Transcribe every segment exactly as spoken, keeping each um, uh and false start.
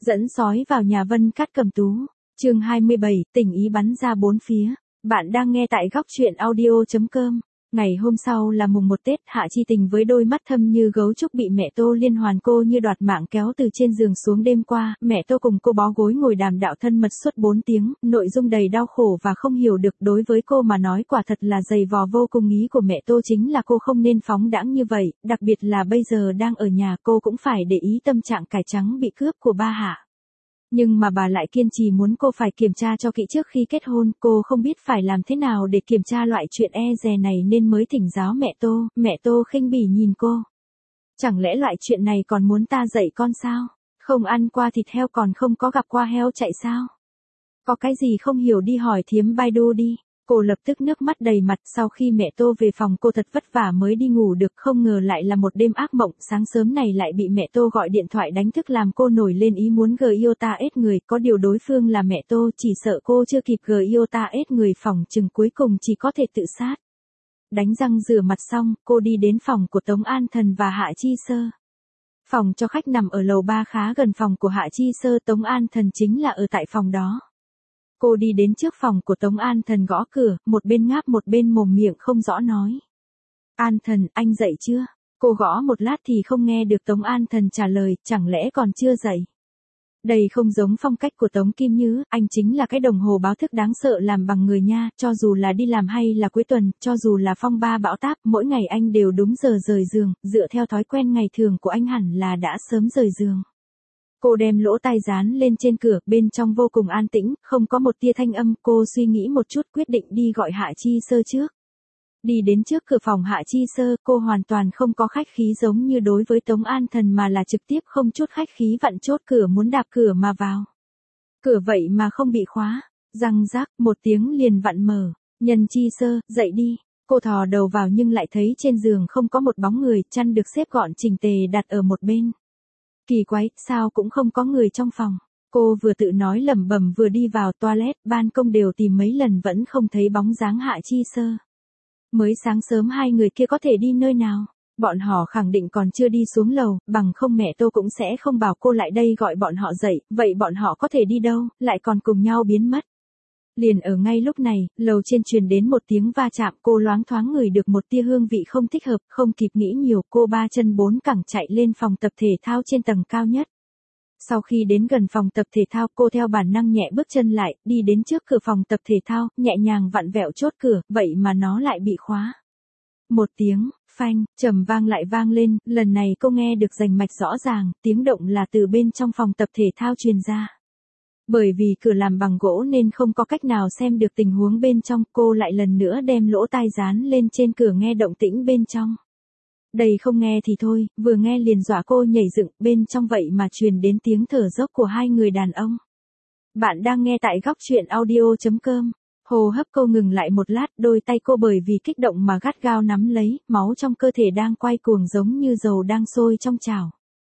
Dẫn sói vào nhà Vân Cát Cầm Tú. Chương hai mươi bảy, tình ý bắn ra bốn phía. Bạn đang nghe tại góc truyện audio chấm com. Ngày hôm sau là mùng một Tết, Hạ Chi Tình với đôi mắt thâm như gấu trúc bị mẹ Tô liên hoàn cô như đoạt mạng kéo từ trên giường xuống. Đêm qua, mẹ Tô cùng cô bó gối ngồi đàm đạo thân mật suốt bốn tiếng, nội dung đầy đau khổ và không hiểu được. Đối với cô mà nói quả thật là dày vò vô cùng. Ý của mẹ Tô chính là cô không nên phóng đãng như vậy, đặc biệt là bây giờ đang ở nhà cô cũng phải để ý tâm trạng cải trắng bị cướp của ba Hạ. Nhưng mà bà lại kiên trì muốn cô phải kiểm tra cho kỹ trước khi kết hôn. Cô không biết phải làm thế nào để kiểm tra loại chuyện e dè này nên mới thỉnh giáo mẹ Tô. Mẹ Tô khinh bỉ nhìn cô. Chẳng lẽ loại chuyện này còn muốn ta dạy con sao? Không ăn qua thịt heo còn không có gặp qua heo chạy sao? Có cái gì không hiểu đi hỏi thiếm Baidu đi. Cô lập tức nước mắt đầy mặt. Sau khi mẹ Tô về phòng cô thật vất vả mới đi ngủ được, không ngờ lại là một đêm ác mộng. Sáng sớm này lại bị mẹ Tô gọi điện thoại đánh thức làm cô nổi lên ý muốn gờ yêu ta ết người. Có điều đối phương là mẹ Tô, chỉ sợ cô chưa kịp gờ yêu ta ết người phòng chừng cuối cùng chỉ có thể tự sát. Đánh răng rửa mặt xong, cô đi đến phòng của Tống An Thần và Hạ Chi Sơ. Phòng cho khách nằm ở lầu ba khá gần phòng của Hạ Chi Sơ, Tống An Thần chính là ở tại phòng đó. Cô đi đến trước phòng của Tống An Thần gõ cửa, một bên ngáp một bên mồm miệng không rõ nói. An Thần, anh dậy chưa? Cô gõ một lát thì không nghe được Tống An Thần trả lời, chẳng lẽ còn chưa dậy? Đây không giống phong cách của Tống Kim Như, anh chính là cái đồng hồ báo thức đáng sợ làm bằng người nha, cho dù là đi làm hay là cuối tuần, cho dù là phong ba bão táp, mỗi ngày anh đều đúng giờ rời giường, dựa theo thói quen ngày thường của anh hẳn là đã sớm rời giường. Cô đem lỗ tai dán lên trên cửa, bên trong vô cùng an tĩnh, không có một tia thanh âm. Cô suy nghĩ một chút quyết định đi gọi Hạ Chi Sơ trước. Đi đến trước cửa phòng Hạ Chi Sơ, cô hoàn toàn không có khách khí giống như đối với Tống An Thần mà là trực tiếp không chút khách khí vặn chốt cửa muốn đạp cửa mà vào. Cửa vậy mà không bị khóa, răng rác, một tiếng liền vặn mở. Nhân Chi Sơ, dậy đi. Cô thò đầu vào nhưng lại thấy trên giường không có một bóng người, chăn được xếp gọn chỉnh tề đặt ở một bên. Kỳ quái, sao cũng không có người trong phòng. Cô vừa tự nói lẩm bẩm vừa đi vào toilet, ban công đều tìm mấy lần vẫn không thấy bóng dáng Hạ Chi Sơ. Mới sáng sớm hai người kia có thể đi nơi nào? Bọn họ khẳng định còn chưa đi xuống lầu, bằng không mẹ Tô cũng sẽ không bảo cô lại đây gọi bọn họ dậy, vậy bọn họ có thể đi đâu, lại còn cùng nhau biến mất. Liền ở ngay lúc này, lầu trên truyền đến một tiếng va chạm, cô loáng thoáng ngửi được một tia hương vị không thích hợp, không kịp nghĩ nhiều, cô ba chân bốn cẳng chạy lên phòng tập thể thao trên tầng cao nhất. Sau khi đến gần phòng tập thể thao, cô theo bản năng nhẹ bước chân lại, đi đến trước cửa phòng tập thể thao, nhẹ nhàng vặn vẹo chốt cửa, vậy mà nó lại bị khóa. Một tiếng, phanh, trầm vang lại vang lên, lần này cô nghe được rành mạch rõ ràng, tiếng động là từ bên trong phòng tập thể thao truyền ra. Bởi vì cửa làm bằng gỗ nên không có cách nào xem được tình huống bên trong, cô lại lần nữa đem lỗ tai dán lên trên cửa nghe động tĩnh bên trong. Đây không nghe thì thôi, vừa nghe liền dọa cô nhảy dựng, bên trong vậy mà truyền đến tiếng thở dốc của hai người đàn ông. Bạn đang nghe tại góc truyện audio chấm com. Hô hấp cô ngừng lại một lát, đôi tay cô bởi vì kích động mà gắt gao nắm lấy, máu trong cơ thể đang quay cuồng giống như dầu đang sôi trong chảo.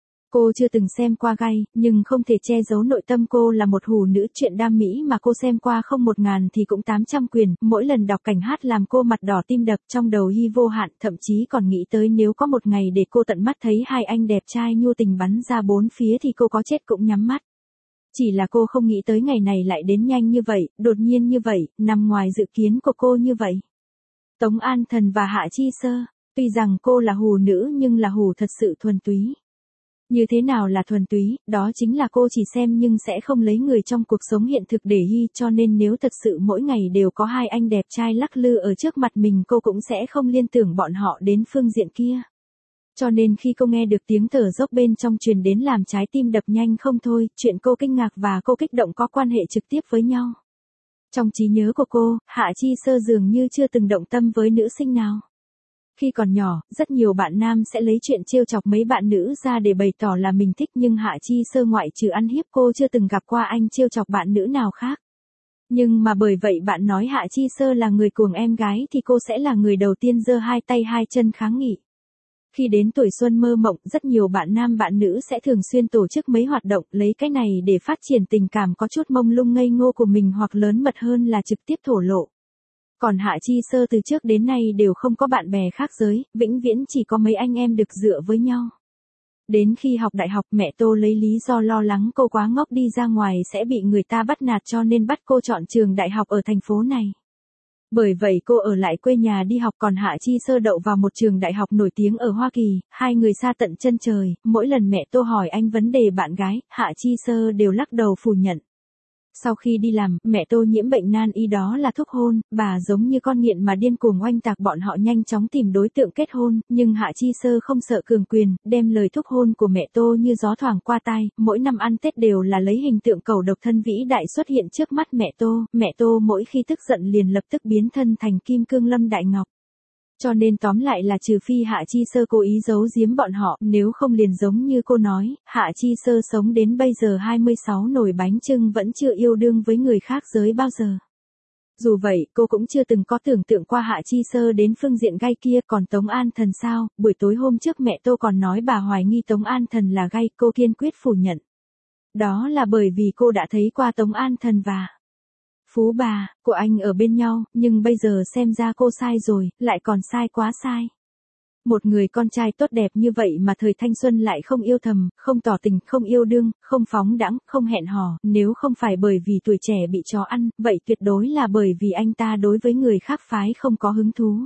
Cô chưa từng xem qua gay, nhưng không thể che giấu nội tâm cô là một hủ nữ, chuyện đam mỹ mà cô xem qua không một ngàn thì cũng tám trăm quyển, mỗi lần đọc cảnh hát làm cô mặt đỏ tim đập, trong đầu hy vô hạn, thậm chí còn nghĩ tới nếu có một ngày để cô tận mắt thấy hai anh đẹp trai nhu tình bắn ra bốn phía thì cô có chết cũng nhắm mắt. Chỉ là cô không nghĩ tới ngày này lại đến nhanh như vậy, đột nhiên như vậy, nằm ngoài dự kiến của cô như vậy. Tống An Thần và Hạ Chi Sơ, tuy rằng cô là hủ nữ nhưng là hủ thật sự thuần túy. Như thế nào là thuần túy, đó chính là cô chỉ xem nhưng sẽ không lấy người trong cuộc sống hiện thực để hy, cho nên nếu thật sự mỗi ngày đều có hai anh đẹp trai lắc lư ở trước mặt mình cô cũng sẽ không liên tưởng bọn họ đến phương diện kia. Cho nên khi cô nghe được tiếng thở dốc bên trong truyền đến làm trái tim đập nhanh không thôi, chuyện cô kinh ngạc và cô kích động có quan hệ trực tiếp với nhau. Trong trí nhớ của cô, Hạ Chi Sơ dường như chưa từng động tâm với nữ sinh nào. Khi còn nhỏ, rất nhiều bạn nam sẽ lấy chuyện trêu chọc mấy bạn nữ ra để bày tỏ là mình thích, nhưng Hạ Chi Sơ ngoại trừ ăn hiếp cô chưa từng gặp qua anh trêu chọc bạn nữ nào khác. Nhưng mà bởi vậy bạn nói Hạ Chi Sơ là người cuồng em gái thì cô sẽ là người đầu tiên giơ hai tay hai chân kháng nghị. Khi đến tuổi xuân mơ mộng, rất nhiều bạn nam bạn nữ sẽ thường xuyên tổ chức mấy hoạt động, lấy cái này để phát triển tình cảm có chút mông lung ngây ngô của mình, hoặc lớn mật hơn là trực tiếp thổ lộ. Còn Hạ Chi Sơ từ trước đến nay đều không có bạn bè khác giới, vĩnh viễn chỉ có mấy anh em được dựa với nhau. Đến khi học đại học mẹ Tô lấy lý do lo lắng cô quá ngốc đi ra ngoài sẽ bị người ta bắt nạt cho nên bắt cô chọn trường đại học ở thành phố này. Bởi vậy cô ở lại quê nhà đi học còn Hạ Chi Sơ đậu vào một trường đại học nổi tiếng ở Hoa Kỳ, hai người xa tận chân trời, mỗi lần mẹ Tô hỏi anh vấn đề bạn gái, Hạ Chi Sơ đều lắc đầu phủ nhận. Sau khi đi làm, mẹ Tô nhiễm bệnh nan y đó là thuốc hôn, bà giống như con nghiện mà điên cuồng oanh tạc bọn họ nhanh chóng tìm đối tượng kết hôn, nhưng Hạ Chi Sơ không sợ cường quyền, đem lời thuốc hôn của mẹ Tô như gió thoảng qua tai, mỗi năm ăn Tết đều là lấy hình tượng cầu độc thân vĩ đại xuất hiện trước mắt mẹ Tô, mẹ Tô mỗi khi tức giận liền lập tức biến thân thành kim cương lâm đại ngọc. Cho nên tóm lại là trừ phi Hạ Chi Sơ cố ý giấu giếm bọn họ, nếu không liền giống như cô nói, Hạ Chi Sơ sống đến bây giờ hai mươi sáu nồi bánh chưng vẫn chưa yêu đương với người khác giới bao giờ. Dù vậy, cô cũng chưa từng có tưởng tượng qua Hạ Chi Sơ đến phương diện gay kia, còn Tống An Thần sao, buổi tối hôm trước mẹ Tô còn nói bà hoài nghi Tống An Thần là gay, cô kiên quyết phủ nhận. Đó là bởi vì cô đã thấy qua Tống An Thần và Phú bà của anh ở bên nhau, nhưng bây giờ xem ra cô sai rồi, lại còn sai quá sai. Một người con trai tốt đẹp như vậy mà thời thanh xuân lại không yêu thầm, không tỏ tình, không yêu đương, không phóng đãng, không hẹn hò, nếu không phải bởi vì tuổi trẻ bị chó ăn, vậy tuyệt đối là bởi vì anh ta đối với người khác phái không có hứng thú.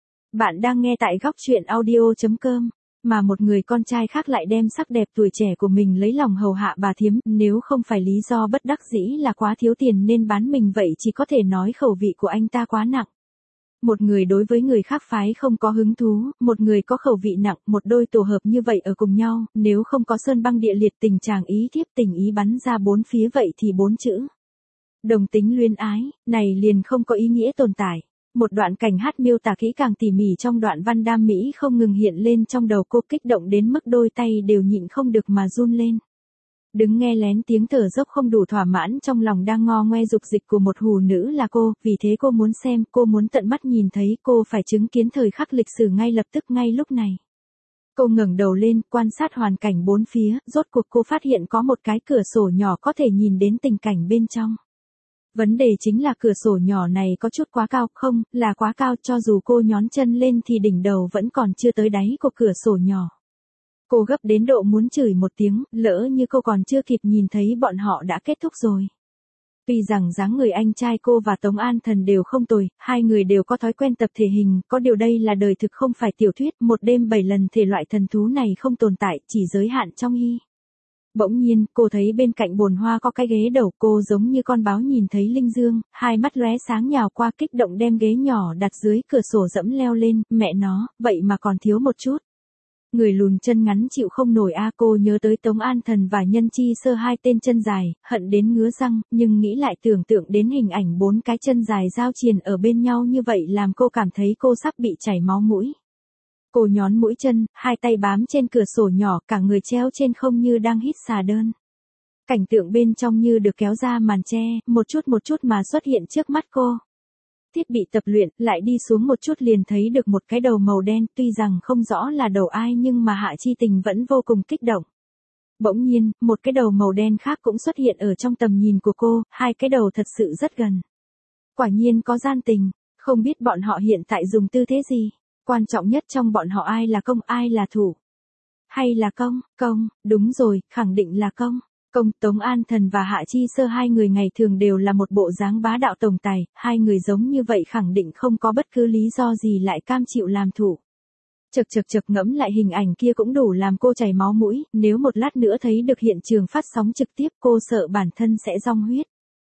Bạn đang nghe tại góc truyện audio chấm com. Mà một người con trai khác lại đem sắc đẹp tuổi trẻ của mình lấy lòng hầu hạ bà thím, nếu không phải lý do bất đắc dĩ là quá thiếu tiền nên bán mình vậy chỉ có thể nói khẩu vị của anh ta quá nặng. Một người đối với người khác phái không có hứng thú, một người có khẩu vị nặng, một đôi tổ hợp như vậy ở cùng nhau, nếu không có sơn băng địa liệt tình chàng ý thiếp tình ý bắn ra bốn phía vậy thì bốn chữ đồng tính luyến ái, này liền không có ý nghĩa tồn tại. Một đoạn cảnh hát miêu tả kỹ càng tỉ mỉ trong đoạn văn đam mỹ không ngừng hiện lên trong đầu cô, kích động đến mức đôi tay đều nhịn không được mà run lên. Đứng nghe lén tiếng thở dốc không đủ thỏa mãn trong lòng đang ngo ngoe dục dịch của một hủ nữ là cô, vì thế cô muốn xem, cô muốn tận mắt nhìn thấy, cô phải chứng kiến thời khắc lịch sử ngay lập tức ngay lúc này. Cô ngẩng đầu lên, quan sát hoàn cảnh bốn phía, rốt cuộc cô phát hiện có một cái cửa sổ nhỏ có thể nhìn đến tình cảnh bên trong. Vấn đề chính là cửa sổ nhỏ này có chút quá cao, không, là quá cao, cho dù cô nhón chân lên thì đỉnh đầu vẫn còn chưa tới đáy của cửa sổ nhỏ. Cô gấp đến độ muốn chửi một tiếng, lỡ như cô còn chưa kịp nhìn thấy bọn họ đã kết thúc rồi. Tuy rằng dáng người anh trai cô và Tống An Thần đều không tồi, hai người đều có thói quen tập thể hình, có điều đây là đời thực không phải tiểu thuyết, một đêm bảy lần thể loại thần thú này không tồn tại, chỉ giới hạn trong hy. Bỗng nhiên, cô thấy bên cạnh bồn hoa có cái ghế đầu, cô giống như con báo nhìn thấy linh dương, hai mắt lóe sáng nhào qua kích động đem ghế nhỏ đặt dưới cửa sổ dẫm leo lên, mẹ nó, vậy mà còn thiếu một chút. Người lùn chân ngắn chịu không nổi a, cô nhớ tới Tống An Thần và Nhân Chi Sơ hai tên chân dài, hận đến ngứa răng, nhưng nghĩ lại tưởng tượng đến hình ảnh bốn cái chân dài giao triền ở bên nhau như vậy làm cô cảm thấy cô sắp bị chảy máu mũi. Cô nhón mũi chân, hai tay bám trên cửa sổ nhỏ, cả người treo trên không như đang hít xà đơn. Cảnh tượng bên trong như được kéo ra màn che, một chút một chút mà xuất hiện trước mắt cô. Thiết bị tập luyện, lại đi xuống một chút liền thấy được một cái đầu màu đen, tuy rằng không rõ là đầu ai nhưng mà Hạ Chi Tình vẫn vô cùng kích động. Bỗng nhiên, một cái đầu màu đen khác cũng xuất hiện ở trong tầm nhìn của cô, hai cái đầu thật sự rất gần. Quả nhiên có gian tình, không biết bọn họ hiện tại dùng tư thế gì. Quan trọng nhất trong bọn họ ai là công, ai là thủ. Hay là công, công, đúng rồi, khẳng định là công. Công, Tống An Thần và Hạ Chi Sơ hai người ngày thường đều là một bộ dáng bá đạo tổng tài, hai người giống như vậy khẳng định không có bất cứ lý do gì lại cam chịu làm thủ. Chật chật chật ngẫm lại hình ảnh kia cũng đủ làm cô chảy máu mũi, nếu một lát nữa thấy được hiện trường phát sóng trực tiếp cô sợ bản thân sẽ rong huyết.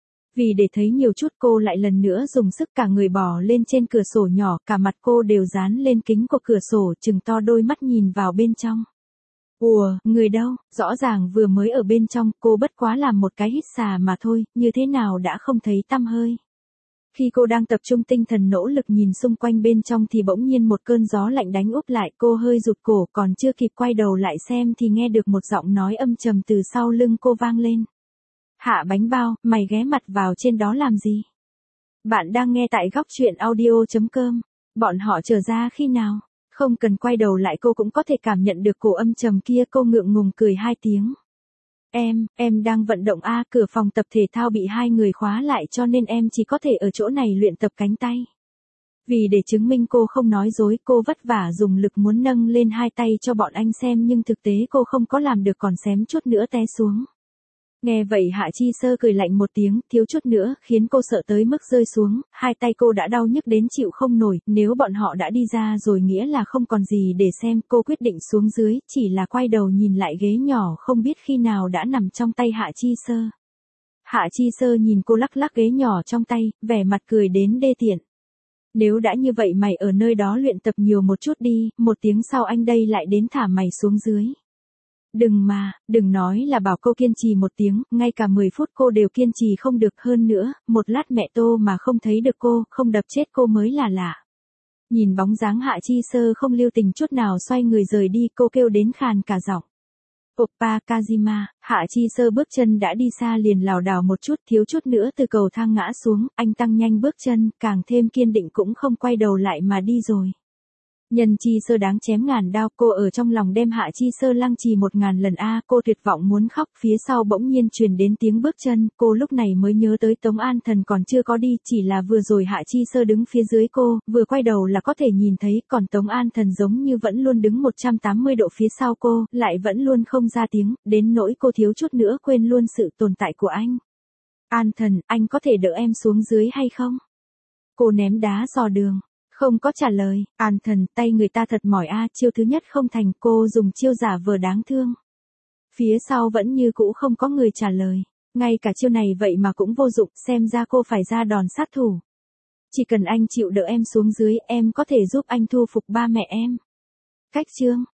Vì để thấy nhiều chút cô lại lần nữa dùng sức cả người bò lên trên cửa sổ nhỏ, cả mặt cô đều dán lên kính của cửa sổ, trừng to đôi mắt nhìn vào bên trong. Ùa, người đâu, rõ ràng vừa mới ở bên trong, cô bất quá làm một cái hít xà mà thôi, như thế nào đã không thấy tăm hơi. Khi cô đang tập trung tinh thần nỗ lực nhìn xung quanh bên trong thì bỗng nhiên một cơn gió lạnh đánh úp lại, cô hơi rụt cổ, còn chưa kịp quay đầu lại xem thì nghe được một giọng nói âm trầm từ sau lưng cô vang lên. Hạ bánh bao, mày ghé mặt vào trên đó làm gì? Bạn đang nghe tại góc truyện audio chấm com. Bọn họ trở ra khi nào? Không cần quay đầu lại cô cũng có thể cảm nhận được cổ âm trầm kia, cô ngượng ngùng cười hai tiếng. Em, em đang vận động a, cửa phòng tập thể thao bị hai người khóa lại cho nên em chỉ có thể ở chỗ này luyện tập cánh tay. Vì để chứng minh cô không nói dối, cô vất vả dùng lực muốn nâng lên hai tay cho bọn anh xem nhưng thực tế cô không có làm được còn xém chút nữa té xuống. Nghe vậy Hạ Chi Sơ cười lạnh một tiếng, thiếu chút nữa khiến cô sợ tới mức rơi xuống, hai tay cô đã đau nhức đến chịu không nổi, nếu bọn họ đã đi ra rồi nghĩa là không còn gì để xem, cô quyết định xuống dưới, chỉ là quay đầu nhìn lại ghế nhỏ không biết khi nào đã nằm trong tay Hạ Chi Sơ. Hạ Chi Sơ nhìn cô lắc lắc ghế nhỏ trong tay, vẻ mặt cười đến đê tiện. Nếu đã như vậy mày ở nơi đó luyện tập nhiều một chút đi, một tiếng sau anh đây lại đến thả mày xuống dưới. Đừng mà, đừng nói là bảo cô kiên trì một tiếng, ngay cả mười phút cô đều kiên trì không được hơn nữa, một lát mẹ Tô mà không thấy được cô, không đập chết cô mới là lạ. Nhìn bóng dáng Hạ Chi Sơ không lưu tình chút nào xoay người rời đi, cô kêu đến khàn cả giọng. Oppa Kazima, Hạ Chi Sơ bước chân đã đi xa liền lảo đảo một chút, thiếu chút nữa từ cầu thang ngã xuống, anh tăng nhanh bước chân, càng thêm kiên định cũng không quay đầu lại mà đi rồi. Nhân Chi Sơ đáng chém ngàn đao, cô ở trong lòng đem Hạ Chi Sơ lăng trì một ngàn lần a, cô tuyệt vọng muốn khóc, phía sau bỗng nhiên truyền đến tiếng bước chân, cô lúc này mới nhớ tới Tống An Thần còn chưa có đi, chỉ là vừa rồi Hạ Chi Sơ đứng phía dưới cô, vừa quay đầu là có thể nhìn thấy, còn Tống An Thần giống như vẫn luôn đứng một trăm tám mươi độ phía sau cô, lại vẫn luôn không ra tiếng, đến nỗi cô thiếu chút nữa quên luôn sự tồn tại của anh. An Thần, anh có thể đỡ em xuống dưới hay không? Cô ném đá dò đường. Không có trả lời, An Thần, tay người ta thật mỏi a, chiêu thứ nhất không thành, cô dùng chiêu giả vờ đáng thương. Phía sau vẫn như cũ không có người trả lời, ngay cả chiêu này vậy mà cũng vô dụng, xem ra cô phải ra đòn sát thủ. Chỉ cần anh chịu đỡ em xuống dưới, em có thể giúp anh thu phục ba mẹ em. Cách chương